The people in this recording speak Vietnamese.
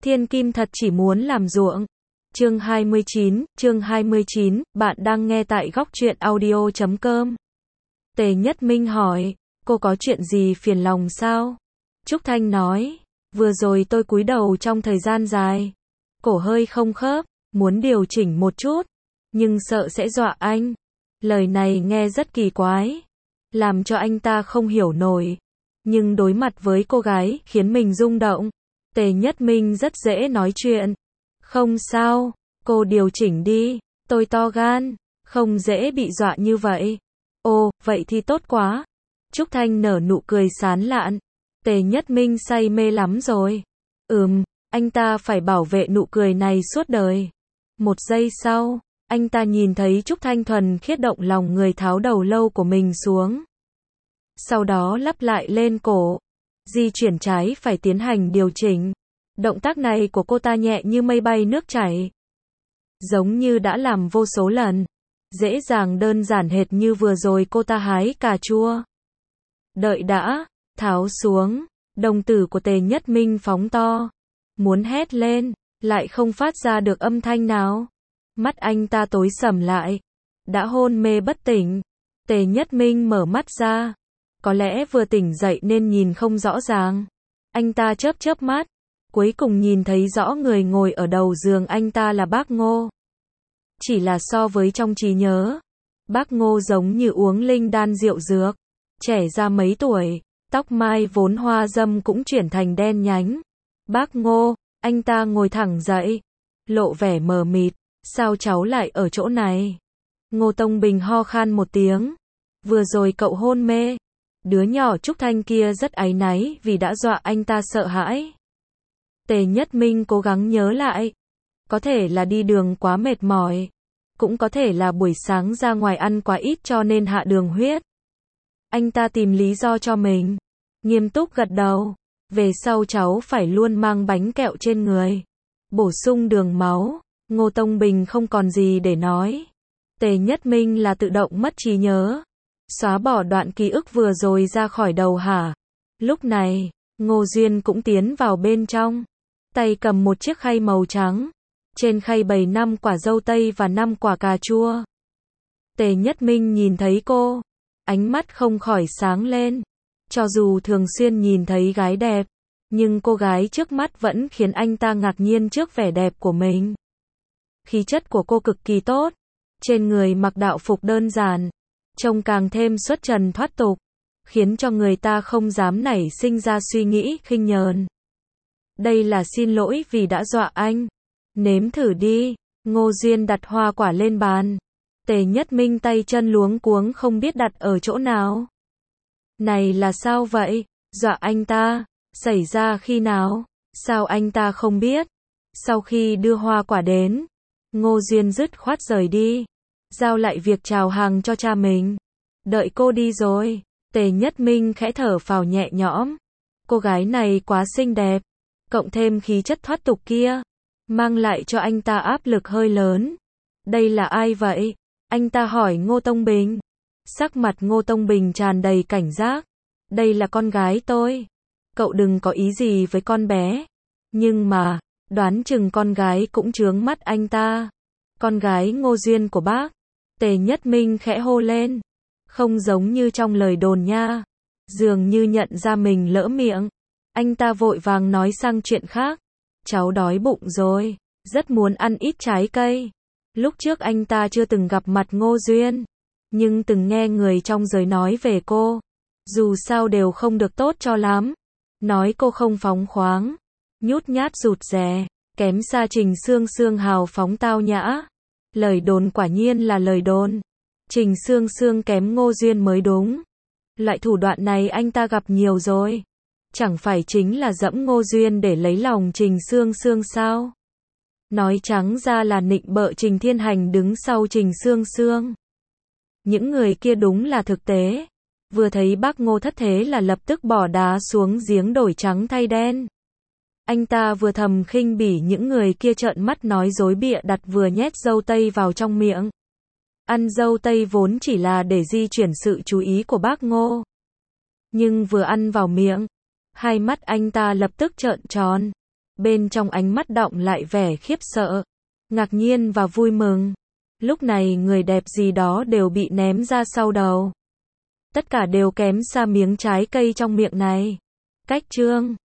Thiên Kim thật chỉ muốn làm ruộng. Chương 29, bạn đang nghe tại góc truyện audio.com. Tề Nhất Minh hỏi, cô có chuyện gì phiền lòng sao? Trúc Thanh nói, vừa rồi tôi cúi đầu trong thời gian dài, cổ hơi không khớp, muốn điều chỉnh một chút, nhưng sợ sẽ dọa anh. Lời này nghe rất kỳ quái, làm cho anh ta không hiểu nổi, nhưng đối mặt với cô gái khiến mình rung động. Tề Nhất Minh rất dễ nói chuyện. Không sao, cô điều chỉnh đi, tôi to gan, không dễ bị dọa như vậy. Ồ, vậy thì tốt quá. Trúc Thanh nở nụ cười sán lạn. Tề Nhất Minh say mê lắm rồi. Anh ta phải bảo vệ nụ cười này suốt đời. Một giây sau, anh ta nhìn thấy Trúc Thanh thuần khiết động lòng người tháo đầu lâu của mình xuống. Sau đó lắp lại lên cổ. Di chuyển trái phải tiến hành điều chỉnh. Động tác này của cô ta nhẹ như mây bay nước chảy. Giống như đã làm vô số lần. Dễ dàng đơn giản hệt như vừa rồi cô ta hái cà chua. Đợi đã, tháo xuống. Đồng tử của Tề Nhất Minh phóng to. Muốn hét lên, lại không phát ra được âm thanh nào. Mắt anh ta tối sầm lại. Đã hôn mê bất tỉnh. Tề Nhất Minh mở mắt ra. Có lẽ vừa tỉnh dậy nên nhìn không rõ ràng. Anh ta chớp chớp mắt. Cuối cùng nhìn thấy rõ người ngồi ở đầu giường anh ta là bác Ngô. Chỉ là so với trong trí nhớ, bác Ngô giống như uống linh đan rượu dược. Trẻ ra mấy tuổi, tóc mai vốn hoa râm cũng chuyển thành đen nhánh. Bác Ngô, anh ta ngồi thẳng dậy, lộ vẻ mờ mịt, sao cháu lại ở chỗ này? Ngô Tông Bình ho khan một tiếng. Vừa rồi cậu hôn mê. Đứa nhỏ Trúc Thanh kia rất áy náy vì đã dọa anh ta sợ hãi. Tề Nhất Minh cố gắng nhớ lại. Có thể là đi đường quá mệt mỏi. Cũng có thể là buổi sáng ra ngoài ăn quá ít cho nên hạ đường huyết. Anh ta tìm lý do cho mình. Nghiêm túc gật đầu. Về sau cháu phải luôn mang bánh kẹo trên người. Bổ sung đường máu. Ngô Tông Bình không còn gì để nói. Tề Nhất Minh là tự động mất trí nhớ. Xóa bỏ đoạn ký ức vừa rồi ra khỏi đầu hả? Lúc này, Ngô Duyên cũng tiến vào bên trong. Tay cầm một chiếc khay màu trắng. Trên khay bày 5 quả dâu tây và 5 quả cà chua. Tề Nhất Minh nhìn thấy cô. Ánh mắt không khỏi sáng lên. Cho dù thường xuyên nhìn thấy gái đẹp, nhưng cô gái trước mắt vẫn khiến anh ta ngạc nhiên trước vẻ đẹp của mình. Khí chất của cô cực kỳ tốt. Trên người mặc đạo phục đơn giản, trông càng thêm xuất trần thoát tục, khiến cho người ta không dám nảy sinh ra suy nghĩ khinh nhờn. Đây là xin lỗi vì đã dọa anh. Nếm thử đi. Ngô Duyên đặt hoa quả lên bàn. Tề Nhất Minh tay chân luống cuống không biết đặt ở chỗ nào. Này là sao vậy? Dọa anh ta? Xảy ra khi nào? Sao anh ta không biết? Sau khi đưa hoa quả đến, Ngô Duyên dứt khoát rời đi. Giao lại việc chào hàng cho cha mình. Đợi cô đi rồi. Tề Nhất Minh khẽ thở phào nhẹ nhõm. Cô gái này quá xinh đẹp. Cộng thêm khí chất thoát tục kia. Mang lại cho anh ta áp lực hơi lớn. Đây là ai vậy? Anh ta hỏi Ngô Tông Bình. Sắc mặt Ngô Tông Bình tràn đầy cảnh giác. Đây là con gái tôi. Cậu đừng có ý gì với con bé. Nhưng mà, đoán chừng con gái cũng chướng mắt anh ta. Con gái Ngô Duyên của bác. Tề Nhất Minh khẽ hô lên. Không giống như trong lời đồn nha. Dường như nhận ra mình lỡ miệng. Anh ta vội vàng nói sang chuyện khác. Cháu đói bụng rồi. Rất muốn ăn ít trái cây. Lúc trước anh ta chưa từng gặp mặt Ngô Duyên. Nhưng từng nghe người trong giới nói về cô. Dù sao đều không được tốt cho lắm. Nói cô không phóng khoáng. Nhút nhát rụt rè. Kém xa Trình Sương Sương hào phóng tao nhã. Lời đồn quả nhiên là lời đồn. Trình Sương Sương kém Ngô Duyên mới đúng. Loại thủ đoạn này anh ta gặp nhiều rồi. Chẳng phải chính là dẫm Ngô Duyên để lấy lòng Trình Sương Sương sao? Nói trắng ra là nịnh bợ Trình Thiên Hành đứng sau Trình Sương Sương. Những người kia đúng là thực tế. Vừa thấy bác Ngô thất thế là lập tức bỏ đá xuống giếng đổi trắng thay đen. Anh ta vừa thầm khinh bỉ những người kia trợn mắt nói dối bịa đặt vừa nhét dâu tây vào trong miệng. Ăn dâu tây vốn chỉ là để di chuyển sự chú ý của bác Ngô. Nhưng vừa ăn vào miệng, hai mắt anh ta lập tức trợn tròn. Bên trong ánh mắt đọng lại vẻ khiếp sợ, ngạc nhiên và vui mừng. Lúc này người đẹp gì đó đều bị ném ra sau đầu. Tất cả đều kém xa miếng trái cây trong miệng này. Cách chương